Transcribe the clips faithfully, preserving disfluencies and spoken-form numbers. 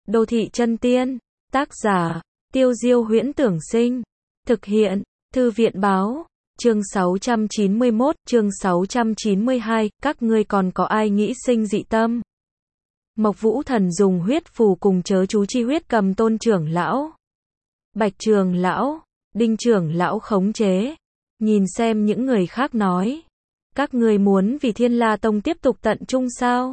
Đô thị chân tiên, tác giả, Tiêu Diêu Huyễn Tưởng Sinh, thực hiện, Thư viện Báo, chương sáu trăm chín mươi mốt, chương sáu trăm chín mươi hai, các ngươi còn có ai nghĩ sinh dị tâm? Mộc Vũ Thần dùng huyết phù cùng chớ chú chi huyết cầm Tôn trưởng lão, Bạch trưởng lão, Đinh trưởng lão khống chế, nhìn xem những người khác nói, các ngươi muốn vì Thiên La Tông tiếp tục tận trung sao?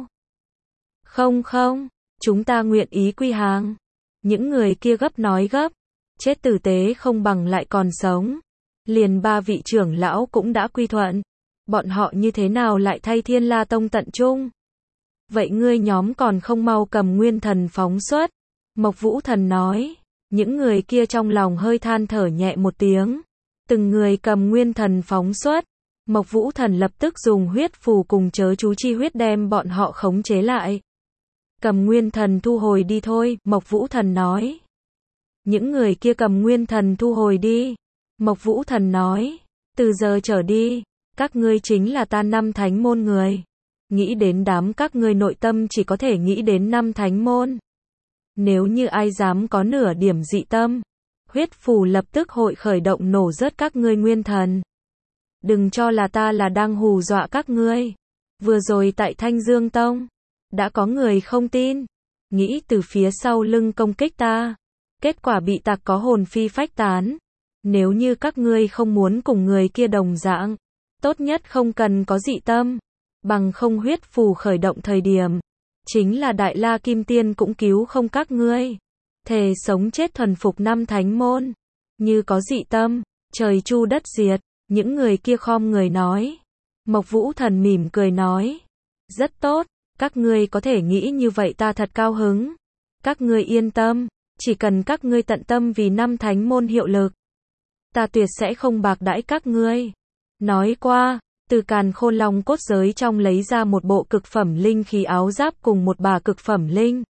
Không không, chúng ta nguyện ý quy hàng. Những người kia gấp nói gấp, chết tử tế không bằng lại còn sống. Liền ba vị trưởng lão cũng đã quy thuận, bọn họ như thế nào lại thay Thiên La Tông tận trung? Vậy ngươi nhóm còn không mau cầm nguyên thần phóng xuất? Mộc Vũ Thần nói. Những người kia trong lòng hơi than thở nhẹ một tiếng, từng người cầm nguyên thần phóng xuất. Mộc Vũ Thần lập tức dùng huyết phù cùng chớ chú chi huyết đem bọn họ khống chế lại. Cầm nguyên thần thu hồi đi thôi, Mộc Vũ Thần nói. Những người kia cầm nguyên thần thu hồi đi. Mộc Vũ Thần nói, từ giờ trở đi, các ngươi chính là ta năm thánh môn người. Nghĩ đến đám các ngươi nội tâm chỉ có thể nghĩ đến năm thánh môn. Nếu như ai dám có nửa điểm dị tâm, huyết phù lập tức hội khởi động nổ rớt các ngươi nguyên thần. Đừng cho là ta là đang hù dọa các ngươi. Vừa rồi tại Thanh Dương Tông, đã có người không tin, nghĩ từ phía sau lưng công kích ta, kết quả bị tạc có hồn phi phách tán. Nếu như các ngươi không muốn cùng người kia đồng dạng, tốt nhất không cần có dị tâm, bằng không huyết phù khởi động thời điểm, chính là Đại La Kim Tiên cũng cứu không các ngươi. Thề sống chết thuần phục năm thánh môn, như có dị tâm, trời chu đất diệt. Những người kia khom người nói. Mộc Vũ Thần mỉm cười nói, rất tốt, các ngươi có thể nghĩ như vậy ta thật cao hứng. Các ngươi yên tâm, chỉ cần các ngươi tận tâm vì năm thánh môn hiệu lực, ta tuyệt sẽ không bạc đãi các ngươi. Nói qua, từ Càn Khôn Long cốt giới trong lấy ra một bộ cực phẩm linh khí áo giáp cùng một bả cực phẩm linh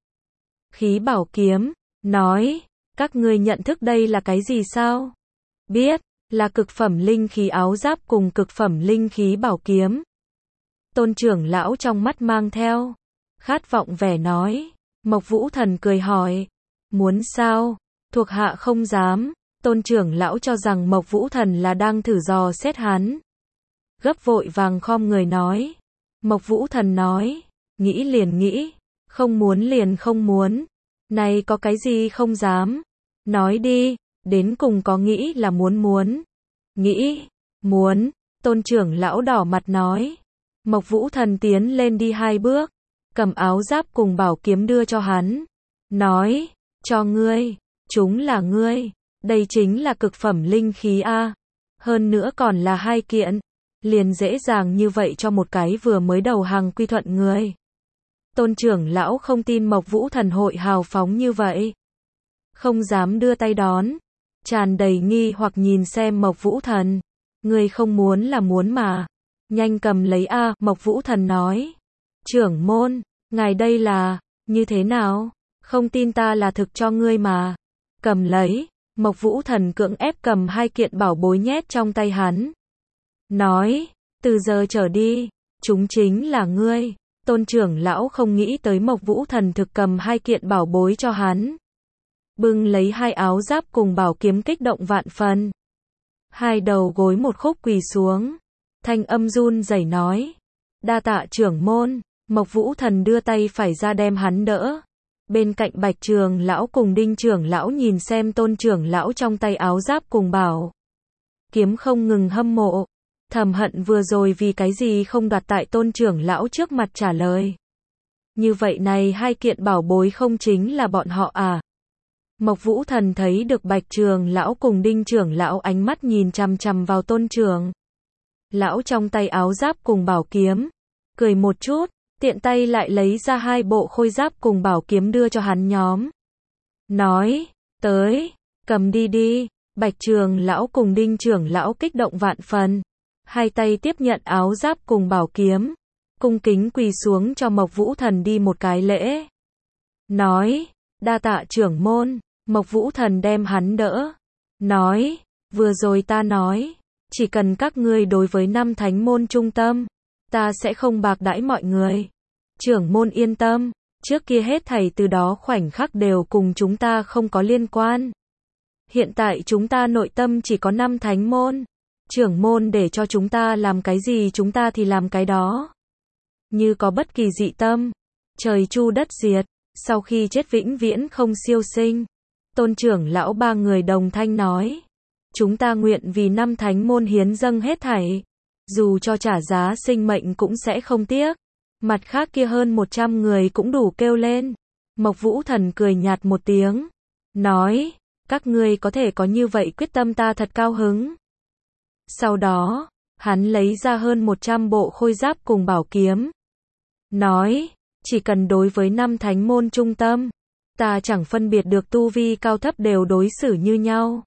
khí bảo kiếm, nói, các ngươi nhận thức đây là cái gì sao? Biết, là cực phẩm linh khí áo giáp cùng cực phẩm linh khí bảo kiếm. Tôn trưởng lão trong mắt mang theo khát vọng vẻ nói. Mộc Vũ Thần cười hỏi, muốn sao? Thuộc hạ không dám. Tôn trưởng lão cho rằng Mộc Vũ Thần là đang thử dò xét hắn, gấp vội vàng khom người nói. Mộc Vũ Thần nói, nghĩ liền nghĩ, không muốn liền không muốn, này có cái gì không dám? Nói đi, đến cùng có nghĩ là muốn muốn. Nghĩ, muốn, Tôn trưởng lão đỏ mặt nói. Mộc Vũ Thần tiến lên đi hai bước, cầm áo giáp cùng bảo kiếm đưa cho hắn, nói, cho ngươi, chúng là ngươi, đây chính là cực phẩm linh khí a, hơn nữa còn là hai kiện, liền dễ dàng như vậy cho một cái vừa mới đầu hàng quy thuận người. Tôn trưởng lão không tin Mộc Vũ Thần hội hào phóng như vậy, không dám đưa tay đón, tràn đầy nghi hoặc nhìn xem Mộc Vũ Thần. Ngươi không muốn là muốn mà, nhanh cầm lấy a, Mộc Vũ Thần nói. Trưởng môn, ngài đây là, như thế nào? Không tin ta là thực cho ngươi mà. Cầm lấy, Mộc Vũ Thần cưỡng ép cầm hai kiện bảo bối nhét trong tay hắn. Nói, từ giờ trở đi, chúng chính là ngươi. Tôn trưởng lão không nghĩ tới Mộc Vũ Thần thực cầm hai kiện bảo bối cho hắn. Bưng lấy hai áo giáp cùng bảo kiếm kích động vạn phần. Hai đầu gối một khúc quỳ xuống. Thanh âm run rẩy nói. Đa tạ trưởng môn. Mộc Vũ Thần đưa tay phải ra đem hắn đỡ. Bên cạnh Bạch trưởng lão cùng Đinh trưởng lão nhìn xem Tôn trưởng lão trong tay áo giáp cùng bảo kiếm không ngừng hâm mộ. Thầm hận vừa rồi vì cái gì không đoạt tại Tôn trưởng lão trước mặt trả lời. Như vậy này hai kiện bảo bối không chính là bọn họ à? Mộc Vũ Thần thấy được Bạch trưởng lão cùng Đinh trưởng lão ánh mắt nhìn chằm chằm vào Tôn trưởng lão trong tay áo giáp cùng bảo kiếm, cười một chút, tiện tay lại lấy ra hai bộ khôi giáp cùng bảo kiếm đưa cho hắn nhóm. Nói, tới, cầm đi đi. Bạch trưởng lão cùng Đinh trưởng lão kích động vạn phần, hai tay tiếp nhận áo giáp cùng bảo kiếm, cung kính quỳ xuống cho Mộc Vũ Thần đi một cái lễ. Nói, đa tạ trưởng môn. Mộc Vũ Thần đem hắn đỡ, nói, vừa rồi ta nói, chỉ cần các ngươi đối với năm thánh môn trung tâm, ta sẽ không bạc đãi mọi người. Trưởng môn yên tâm, Trước kia hết thảy từ đó khoảnh khắc đều cùng chúng ta không có liên quan. Hiện tại chúng ta nội tâm chỉ có năm thánh môn. Trưởng môn để cho chúng ta làm cái gì chúng ta thì làm cái đó. Như có bất kỳ dị tâm, trời chu đất diệt, sau khi chết vĩnh viễn không siêu sinh. Tôn trưởng lão ba người đồng thanh nói. Chúng ta nguyện vì năm thánh môn hiến dâng hết thảy. Dù cho trả giá sinh mệnh cũng sẽ không tiếc. Mặt khác kia hơn một trăm người cũng đủ kêu lên. Mộc Vũ Thần cười nhạt một tiếng. Nói, các ngươi có thể có như vậy quyết tâm ta thật cao hứng. Sau đó, hắn lấy ra hơn một trăm bộ khôi giáp cùng bảo kiếm. Nói, chỉ cần đối với năm thánh môn trung tâm, ta chẳng phân biệt được tu vi cao thấp đều đối xử như nhau.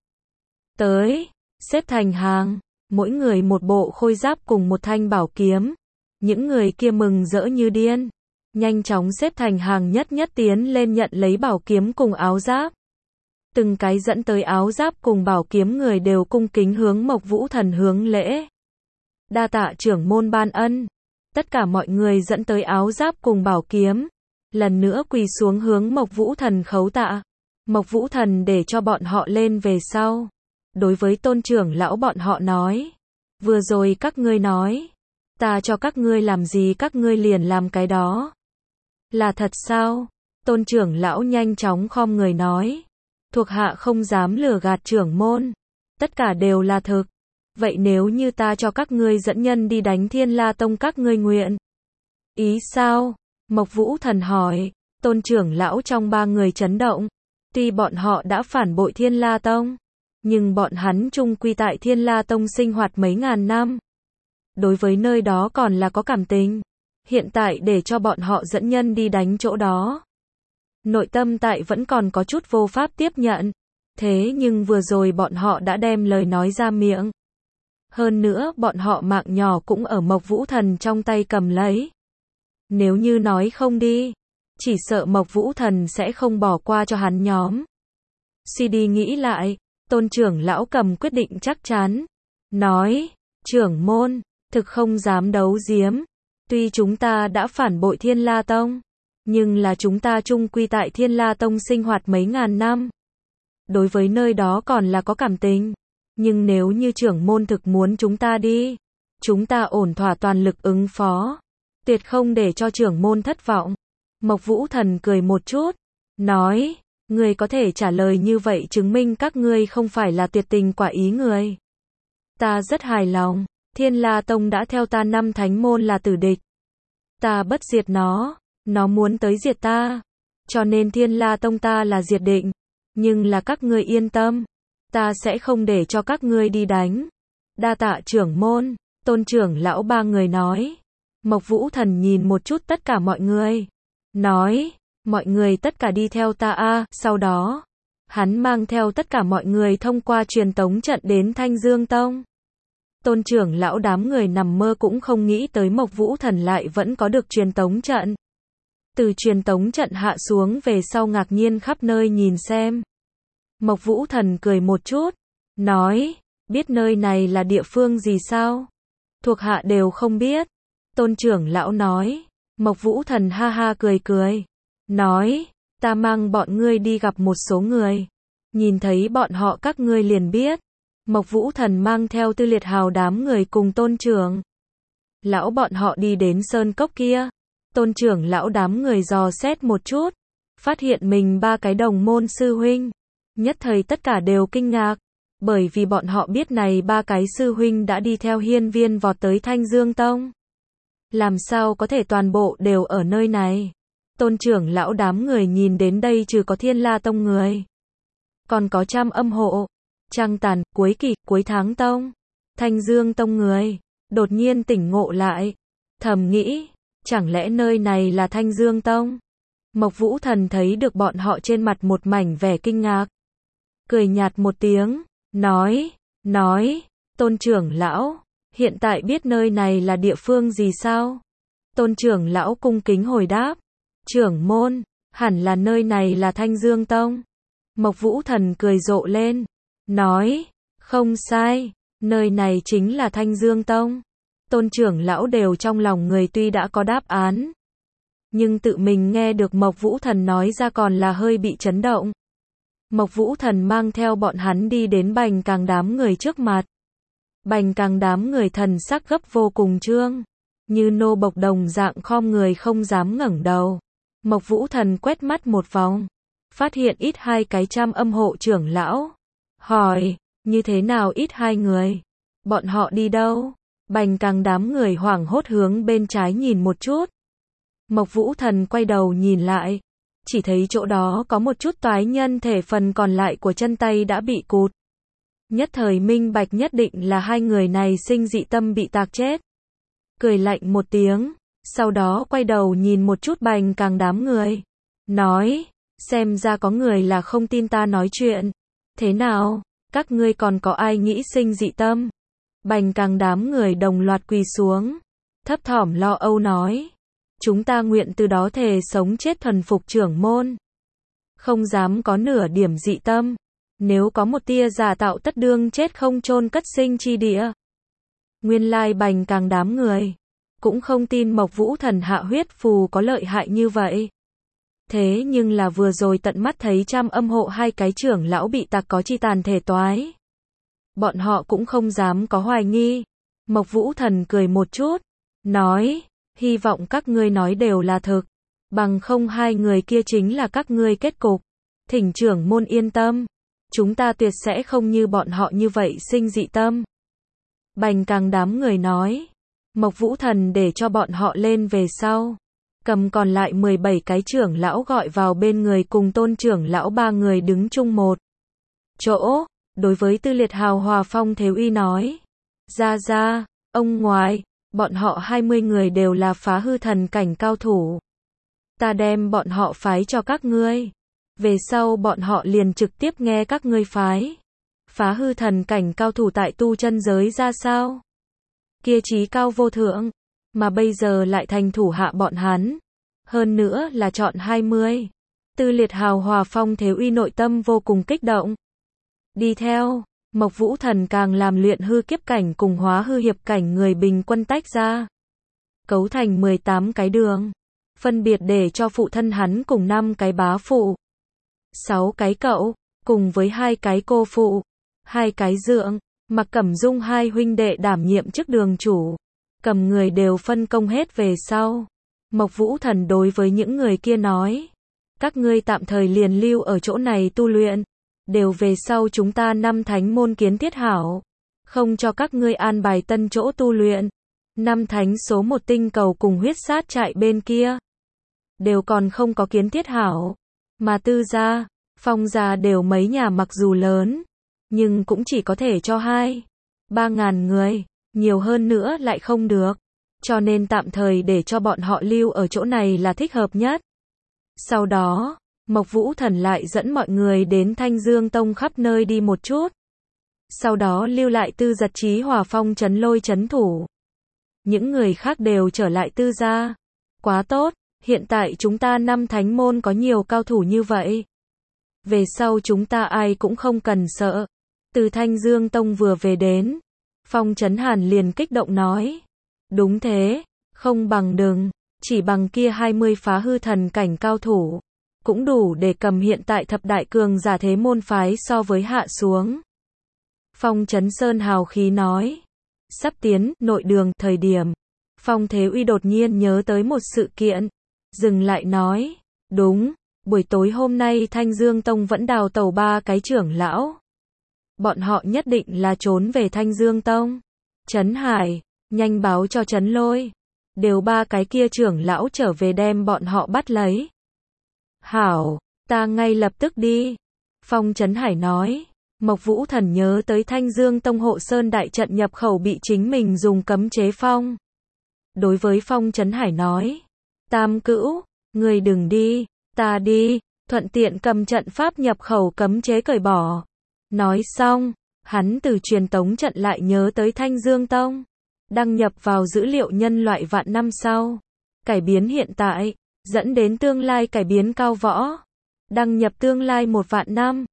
Tới, xếp thành hàng, mỗi người một bộ khôi giáp cùng một thanh bảo kiếm. Những người kia mừng rỡ như điên, nhanh chóng xếp thành hàng nhất nhất tiến lên nhận lấy bảo kiếm cùng áo giáp. Từng cái dẫn tới áo giáp cùng bảo kiếm người đều cung kính hướng Mộc Vũ Thần hướng lễ. Đa tạ trưởng môn ban ân. Tất cả mọi người dẫn tới áo giáp cùng bảo kiếm, lần nữa quỳ xuống hướng Mộc Vũ Thần khấu tạ. Mộc Vũ Thần để cho bọn họ lên về sau. Đối với tôn trưởng lão bọn họ nói, vừa rồi các ngươi nói, ta cho các ngươi làm gì các ngươi liền làm cái đó. Là thật sao? Tôn trưởng lão nhanh chóng khom người nói, thuộc hạ không dám lừa gạt trưởng môn, tất cả đều là thực. Vậy nếu như ta cho các ngươi dẫn nhân đi đánh Thiên La Tông các ngươi nguyện ý sao? Mộc Vũ Thần hỏi. Tôn trưởng lão trong ba người chấn động. Tuy bọn họ đã phản bội Thiên La Tông, nhưng bọn hắn chung quy tại Thiên La Tông sinh hoạt mấy ngàn năm. Đối với nơi đó còn là có cảm tình. Hiện tại để cho bọn họ dẫn nhân đi đánh chỗ đó. Nội tâm tại vẫn còn có chút vô pháp tiếp nhận. Thế nhưng vừa rồi bọn họ đã đem lời nói ra miệng. Hơn nữa bọn họ mạng nhỏ cũng ở Mộc Vũ Thần trong tay cầm lấy. Nếu như nói không đi, chỉ sợ Mộc Vũ Thần sẽ không bỏ qua cho hắn nhóm. Suy đi nghĩ lại, tôn trưởng lão cầm quyết định chắc chắn. Nói, trưởng môn, thực không dám đấu giếm. Tuy chúng ta đã phản bội Thiên La Tông, nhưng là chúng ta chung quy tại Thiên La Tông sinh hoạt mấy ngàn năm. Đối với nơi đó còn là có cảm tình. Nhưng nếu như trưởng môn thực muốn chúng ta đi, chúng ta ổn thỏa toàn lực ứng phó. Tuyệt không để cho trưởng môn thất vọng. Mộc Vũ Thần cười một chút, nói, người có thể trả lời như vậy chứng minh các ngươi không phải là tuyệt tình quả ý người. Ta rất hài lòng, Thiên La Tông đã theo ta năm thánh môn là tử địch. Ta bất diệt nó, nó muốn tới diệt ta. Cho nên Thiên La Tông ta là diệt định. Nhưng là các ngươi yên tâm, ta sẽ không để cho các ngươi đi đánh. Đa tạ trưởng môn, tôn trưởng lão ba người nói. Mộc Vũ Thần nhìn một chút tất cả mọi người. Nói, mọi người tất cả đi theo ta a. Sau đó, hắn mang theo tất cả mọi người thông qua truyền tống trận đến Thanh Dương Tông. Tôn trưởng lão đám người nằm mơ cũng không nghĩ tới Mộc Vũ Thần lại vẫn có được truyền tống trận. Từ truyền tống trận hạ xuống về sau ngạc nhiên khắp nơi nhìn xem. Mộc Vũ Thần cười một chút, nói, biết nơi này là địa phương gì sao? Thuộc hạ đều không biết. Tôn trưởng lão nói. Mộc Vũ Thần ha ha cười cười, nói, ta mang bọn ngươi đi gặp một số người. Nhìn thấy bọn họ các ngươi liền biết. Mộc Vũ Thần mang theo Tư Liệt Hào đám người cùng tôn trưởng lão bọn họ đi đến sơn cốc kia. Tôn trưởng lão đám người dò xét một chút, phát hiện mình ba cái đồng môn sư huynh. Nhất thời tất cả đều kinh ngạc, bởi vì bọn họ biết này ba cái sư huynh đã đi theo hiên viên vọt tới Thanh Dương Tông. Làm sao có thể toàn bộ đều ở nơi này? Tôn trưởng lão đám người nhìn đến đây trừ có Thiên La Tông người, còn có Trăm Âm Hộ, Trăng Tàn, Cuối Kỳ, Cuối Tháng Tông, Thanh Dương Tông người, đột nhiên tỉnh ngộ lại, thầm nghĩ, chẳng lẽ nơi này là Thanh Dương Tông? Mộc Vũ Thần thấy được bọn họ trên mặt một mảnh vẻ kinh ngạc, cười nhạt một tiếng, nói, nói, tôn trưởng lão, hiện tại biết nơi này là địa phương gì sao? Tôn trưởng lão cung kính hồi đáp, trưởng môn, hẳn là nơi này là Thanh Dương Tông. Mộc Vũ Thần cười rộ lên, nói, không sai, nơi này chính là Thanh Dương Tông. Tôn trưởng lão đều trong lòng người tuy đã có đáp án, Nhưng tự mình nghe được Mộc Vũ Thần nói ra còn là hơi bị chấn động. Mộc Vũ Thần mang theo bọn hắn đi đến Bành Càng đám người trước mặt. Bành Càng đám người thần sắc gấp vô cùng trương, như nô bộc đồng dạng khom người không dám ngẩng đầu. Mộc Vũ Thần quét mắt một vòng, phát hiện ít hai cái Trăm Âm hộ trưởng lão. Hỏi, như thế nào ít hai người? Bọn họ đi đâu? Bành Càng đám người hoảng hốt hướng bên trái nhìn một chút. Mộc Vũ Thần quay đầu nhìn lại, chỉ thấy chỗ đó có một chút toái nhân thể, phần còn lại của chân tay đã bị cụt. Nhất thời minh bạch nhất định là hai người này sinh dị tâm bị tạc chết. Cười lạnh một tiếng, sau đó quay đầu nhìn một chút Bành Càng đám người. Nói, xem ra có người là không tin ta nói chuyện. Thế nào, các ngươi còn có ai nghĩ sinh dị tâm? Bành Càng đám người đồng loạt quỳ xuống, thấp thỏm lo âu nói. Chúng ta nguyện từ đó thề sống chết thuần phục trưởng môn. Không dám có nửa điểm dị tâm. Nếu có một tia giả tạo tất đương chết không chôn cất sinh chi địa. Nguyên lai Bành Càng đám người cũng không tin Mộc Vũ Thần hạ huyết phù có lợi hại như vậy. Thế nhưng là vừa rồi tận mắt thấy Trăm Âm hộ hai cái trưởng lão bị tạc có chi tàn thể toái. Bọn họ cũng không dám có hoài nghi. Mộc Vũ Thần cười một chút, nói, hy vọng các ngươi nói đều là thực, bằng không hai người kia chính là các ngươi kết cục. Thỉnh trưởng môn yên tâm, chúng ta tuyệt sẽ không như bọn họ như vậy sinh dị tâm. Bành Càng đám người nói, Mộc Vũ Thần để cho bọn họ lên về sau, cầm còn lại mười bảy cái trưởng lão gọi vào bên người cùng Tôn trưởng lão ba người đứng chung một chỗ. Đối với Tư Liệt Hào Hòa Phong Thế Uy nói, ra ra, ông ngoại, bọn họ hai mươi người đều là phá hư thần cảnh cao thủ. Ta đem bọn họ phái cho các ngươi. Về sau bọn họ liền trực tiếp nghe các ngươi phái. Phá hư thần cảnh cao thủ tại tu chân giới ra sao? Kia chí cao vô thượng, mà bây giờ lại thành thủ hạ bọn hắn. Hơn nữa là chọn hai mươi. Tư Liệt Hào Hòa Phong Thế Uy nội tâm vô cùng kích động. Đi theo, Mộc Vũ Thần càng làm luyện hư kiếp cảnh cùng hóa hư hiệp cảnh người bình quân tách ra. Cấu thành mười tám cái đường. Phân biệt để cho phụ thân hắn cùng năm cái bá phụ. sáu cái cậu, cùng với hai cái cô phụ. hai cái dượng, Mặc Cẩm Dung hai huynh đệ đảm nhiệm chức đường chủ. Cầm người đều phân công hết về sau. Mộc Vũ Thần đối với những người kia nói. Các ngươi tạm thời liền lưu ở chỗ này tu luyện. Đều về sau chúng ta năm thánh môn kiến thiết hảo. Không cho các ngươi an bài tân chỗ tu luyện. Năm thánh số một tinh cầu cùng huyết sát trại bên kia. Đều còn không có kiến thiết hảo. Mà Tư gia, Phong gia đều mấy nhà mặc dù lớn. Nhưng cũng chỉ có thể cho hai, ba ngàn người. Nhiều hơn nữa lại không được. Cho nên tạm thời để cho bọn họ lưu ở chỗ này là thích hợp nhất. Sau đó, Mộc Vũ Thần lại dẫn mọi người đến Thanh Dương Tông khắp nơi đi một chút. Sau đó lưu lại Tư Giật Chí Hòa Phong trấn lôi trấn thủ. Những người khác đều trở lại Tư gia. Quá tốt, hiện tại chúng ta năm thánh môn có nhiều cao thủ như vậy. Về sau chúng ta ai cũng không cần sợ. Từ Thanh Dương Tông vừa về đến, Phong Chấn Hàn liền kích động nói. Đúng thế, không bằng đừng, chỉ bằng kia hai mươi phá hư thần cảnh cao thủ. Cũng đủ để cầm hiện tại thập đại cường giả thế môn phái so với hạ xuống. Phong Chấn Sơn hào khí nói. Sắp tiến, nội đường, thời điểm. Phong Thế Uy đột nhiên nhớ tới một sự kiện. Dừng lại nói. Đúng, buổi tối hôm nay Thanh Dương Tông vẫn đào tẩu ba cái trưởng lão. Bọn họ nhất định là trốn về Thanh Dương Tông. Trấn Hải, nhanh báo cho Trấn Lôi. Đều ba cái kia trưởng lão trở về đem bọn họ bắt lấy. Hảo, ta ngay lập tức đi. Phong Trấn Hải nói. Mộc Vũ Thần nhớ tới Thanh Dương Tông hộ sơn đại trận nhập khẩu bị chính mình dùng cấm chế phong. Đối với Phong Trấn Hải nói. Tam Cữu, người đừng đi, ta đi, thuận tiện cầm trận pháp nhập khẩu cấm chế cởi bỏ. Nói xong, hắn từ truyền tống trận lại nhớ tới Thanh Dương Tông. Đăng nhập vào dữ liệu nhân loại vạn năm sau. Cải biến hiện tại, dẫn đến tương lai cải biến cao võ. Đăng nhập tương lai một vạn năm.